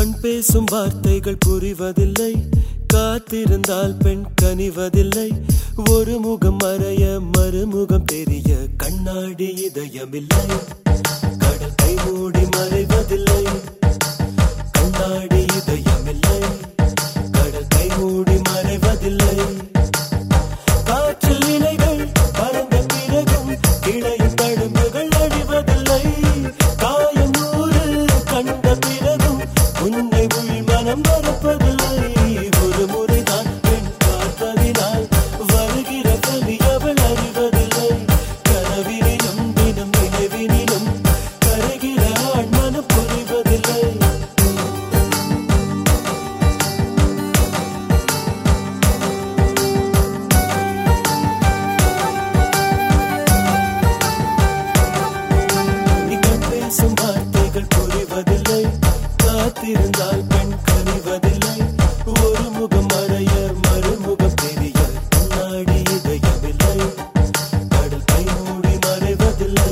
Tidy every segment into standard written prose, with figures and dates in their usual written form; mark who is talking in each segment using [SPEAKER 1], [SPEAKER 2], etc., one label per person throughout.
[SPEAKER 1] கண் பேசும் வார்த்தைகள் புரிவதில்லை, காத்திருந்தால் பெண் கனிவதில்லை. ஒரு முகம் மறைய மறுமுகம் தெரிய கண்ணாடி இதயமில்லை. கடல் கை மூடி மறைவதில்லை, கண்ணாடி இதயமில்லை. கடல் கை மூடி மறைவதில்லை. காற்றில் இலைகள் பறந்த பிறகும் கிளையின் தழும்புகள் அழிவதில்லை. காயம் நூறு கண்ட பிறகும் உன்னை உள் மனம் மறப்பதில்லை. ஒரு முறைதான் பெண் பார்ப்பதினால் வருகிற கவி அவள் அறிவதில்லை. கனவினிலும் தினம் நினைவினிலும் கருகிற ஆண் மனம் புரிவதில்லை. கண் பேசும் வார்த்தைகள் புரிவதில்லை, காத்திருந்தால் பெண் கனிவதில்லை. ஒரு முகம் மறைய மறுமுகம் தெரிய கண்ணாடி இதயமில்லை. கடல் கை மூடி மறைவதில்லை.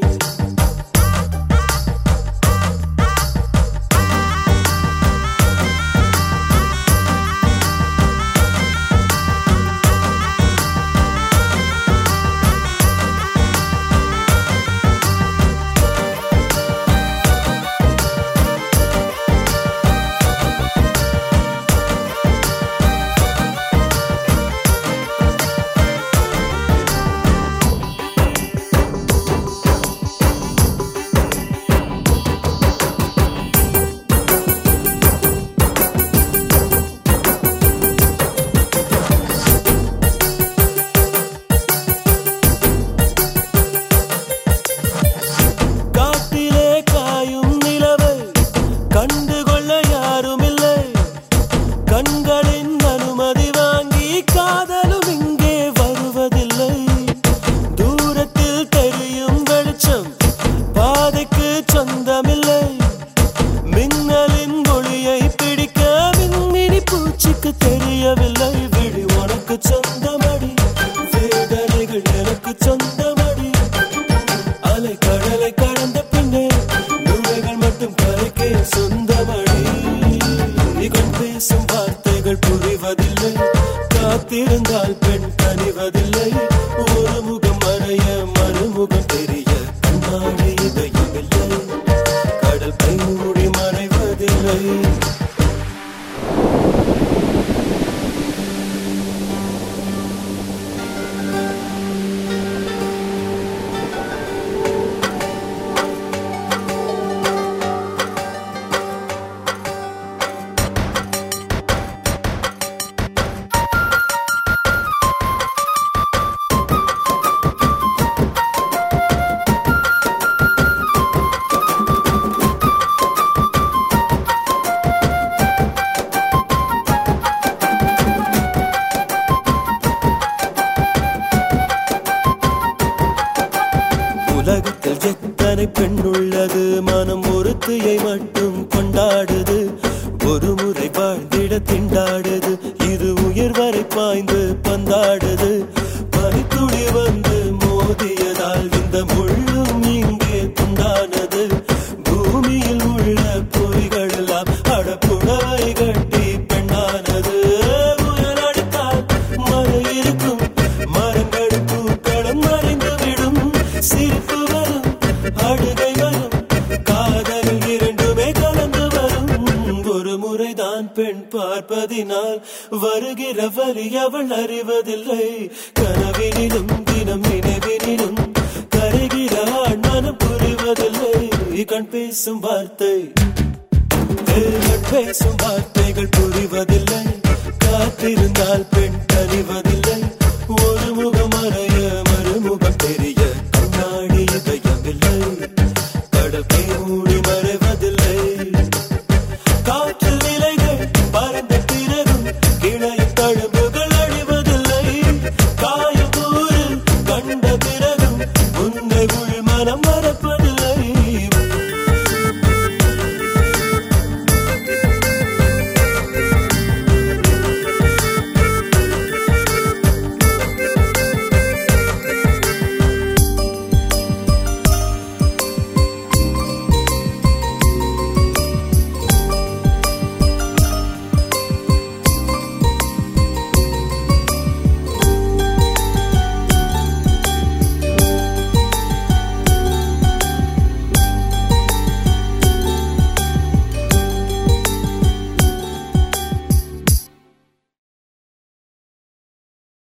[SPEAKER 1] காட்டிலே காயும் நிலவை கண்டுகொள்ள யாருமில்லை. கண்களின் அனுமதி வாங்கி காதலும் இங்கே வருவதில்லை. தூரத்தில் தெரியும் வெளிச்சம் பாதைக்கு சொந்தமில்லை. மின்னலின் ஒளியை பிடிக்க மின்மினி பூச்சிக்கு தெரியவில்லை. விழி உனக்கு சொந்தமடி, வேதனைகள் எனக்கு சொந்தமடி. அலை கடலை கடந்த பின்னே நுழைகள் மட்டும் கரைக்கே சொந்தமடி. கண் பேசும் வார்த்தைகள் புரிவதில்லை, காத்திருந்தால் பெண் கனிவதில்லை. ஒரு முகம் மறைய மறுமுகம் தெரிய கண்ணாடி இதயமில்லை. கடல் கை மூடி மறைவதில்லை. உலகத்தில் எத்தனை பெண் உள்ளது, மனம் ஒருத்தியை மட்டும் கொண்டாடுது. ஒரு முறை வாழ்ந்திட திண்டாடுது, இரு உயிர் வரை பாய்ந்து பந்தாடுது. பனித்துளி வந்து மோதியதால் இந்த முள்ளும் இங்கே துண்டானது. பூமியில் உள்ள பொறிகள் எல்லாம் அடப்புடவை கட்டி பெண்ணானது. புயல் அடித்தால் மழை இருக்கும், மரங்கள் பூக்களும் மறைந்துவிடும். சிரிப்பு வரும், அழுகை வரும், காதலில் இரண்டுமே கலந்து வரும். ஒரு முறைதான் பெண் பார்ப்பதினால் வருகிற வலி அவள் அறிவதில்லை. கனவினிலும் தினம் நினைவினிலும் கரைகிற ஆண் மனம் புரிவதில்லை. கண் பேசும் வார்த்தை, கண் பேசும் வார்த்தைகள் புரிவதில்லை, காத்திருந்தால் பெண் கனிவதில்லை. ஒரு முகம் மறைய மறுமுகம் தெரிய கண்ணாடி இதயமில்லை. கடல் கை மூடி மறைவதில்லை. காற்றில்